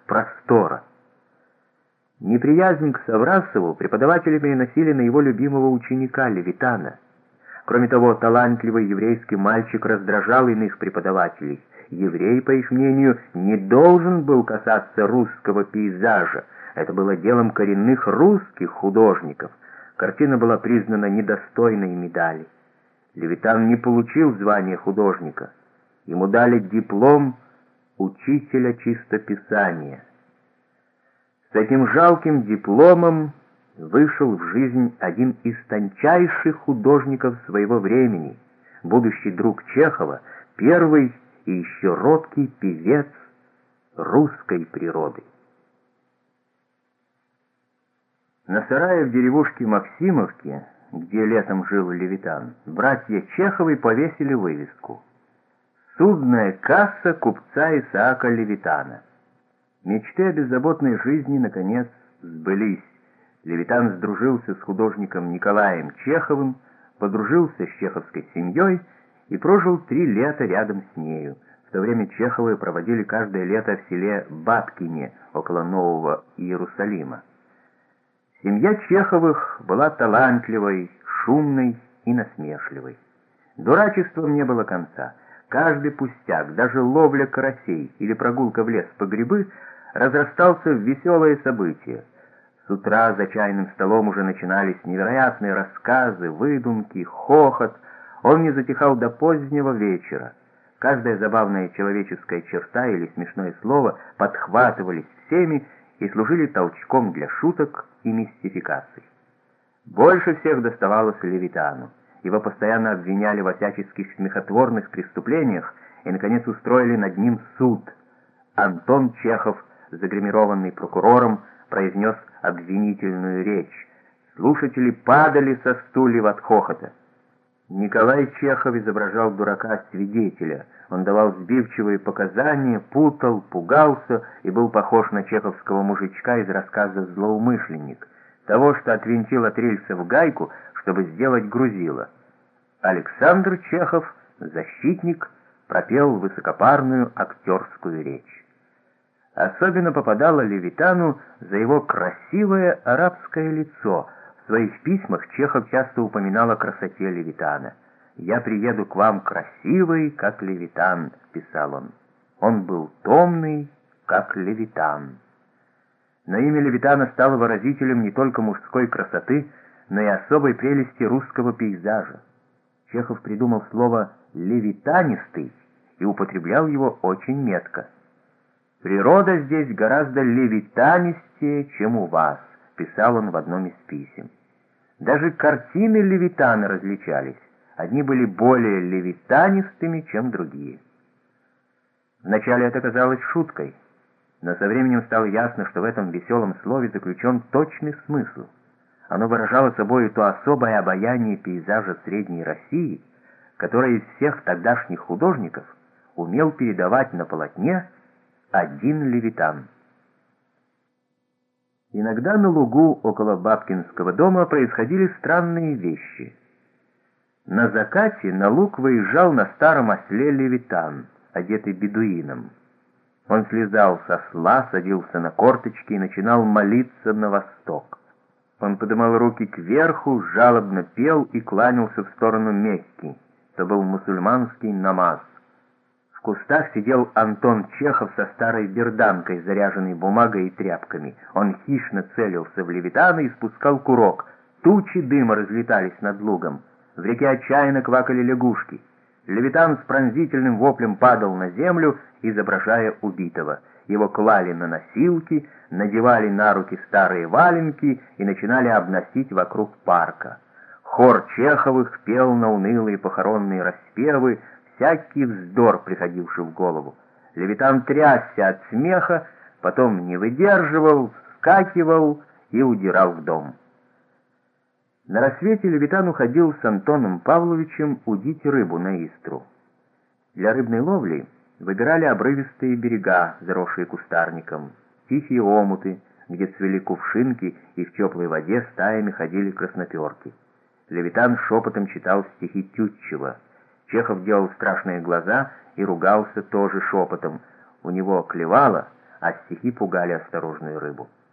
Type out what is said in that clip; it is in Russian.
простора. Неприязнь к Саврасову преподаватели переносили на его любимого ученика Левитана. Кроме того, талантливый еврейский мальчик раздражал иных преподавателей. Еврей, по их мнению, не должен был касаться русского пейзажа. Это было делом коренных русских художников. Картина была признана недостойной медали. Левитан не получил звания художника. Ему дали диплом учителя чистописания. С этим жалким дипломом вышел в жизнь один из тончайших художников своего времени, будущий друг Чехова, первый и еще робкий певец русской природы. На сарае в деревушке Максимовке, где летом жил Левитан, братья Чеховы повесили вывеску: «Судная касса купца Исаака Левитана». Мечты о беззаботной жизни, наконец, сбылись. Левитан сдружился с художником Николаем Чеховым, подружился с чеховской семьей и прожил 3 лета рядом с нею. В то время Чеховы проводили каждое лето в селе Бабкине, около Нового Иерусалима. Семья Чеховых была талантливой, шумной и насмешливой. Дурачеством не было конца. Каждый пустяк, даже ловля карасей или прогулка в лес по грибы, разрастался в веселые события. С утра за чайным столом уже начинались невероятные рассказы, выдумки, хохот. Он не затихал до позднего вечера. Каждая забавная человеческая черта или смешное слово подхватывались всеми и служили толчком для шуток и мистификаций. Больше всех доставалось Левитану. Его постоянно обвиняли во всяческих смехотворных преступлениях и, наконец, устроили над ним суд. Антон Чехов, загримированный прокурором, произнес обвинительную речь. Слушатели падали со стульев от хохота. Николай Чехов изображал дурака-свидетеля. Он давал сбивчивые показания, путал, пугался и был похож на чеховского мужичка из рассказа «Злоумышленник», того, что отвинтил от рельсов гайку, чтобы сделать грузило. Александр Чехов, защитник, пропел высокопарную актерскую речь. Особенно попадало Левитану за его красивое арабское лицо. В своих письмах Чехов часто упоминал о красоте Левитана. «Я приеду к вам красивый, как Левитан», — писал он. Он был томный, как Левитан. Но имя Левитана стало выразителем не только мужской красоты, но и особой прелести русского пейзажа. Чехов придумал слово «левитанистый» и употреблял его очень метко. «Природа здесь гораздо левитанистее, чем у вас», — писал он в одном из писем. Даже картины Левитана различались. Одни были более левитанистыми, чем другие. Вначале это казалось шуткой, но со временем стало ясно, что в этом веселом слове заключен точный смысл. Оно выражало собой то особое обаяние пейзажа Средней России, которое из всех тогдашних художников умел передавать на полотне один Левитан. Иногда на лугу около Бабкинского дома происходили странные вещи. На закате на луг выезжал на старом осле Левитан, одетый бедуином. Он слезал с осла, садился на корточки и начинал молиться на восток. Он поднимал руки кверху, жалобно пел и кланялся в сторону Мекки. Это был мусульманский намаз. В кустах сидел Антон Чехов со старой берданкой, заряженной бумагой и тряпками. Он хищно целился в Левитана и спускал курок. Тучи дыма разлетались над лугом. В реке отчаянно квакали лягушки. Левитан с пронзительным воплем падал на землю, изображая убитого. Его клали на носилки, надевали на руки старые валенки и начинали обносить вокруг парка. Хор Чеховых пел на унылые похоронные распевы, всякий вздор, приходивший в голову. Левитан трясся от смеха, потом не выдерживал, вскакивал и удирал в дом. На рассвете Левитан уходил с Антоном Павловичем удить рыбу на Истру. Для рыбной ловли выбирали обрывистые берега, заросшие кустарником, тихие омуты, где цвели кувшинки и в теплой воде стаями ходили красноперки. Левитан шепотом читал стихи Тютчева. Чехов делал страшные глаза и ругался тоже шепотом. У него клевало, а стихи пугали осторожную рыбу.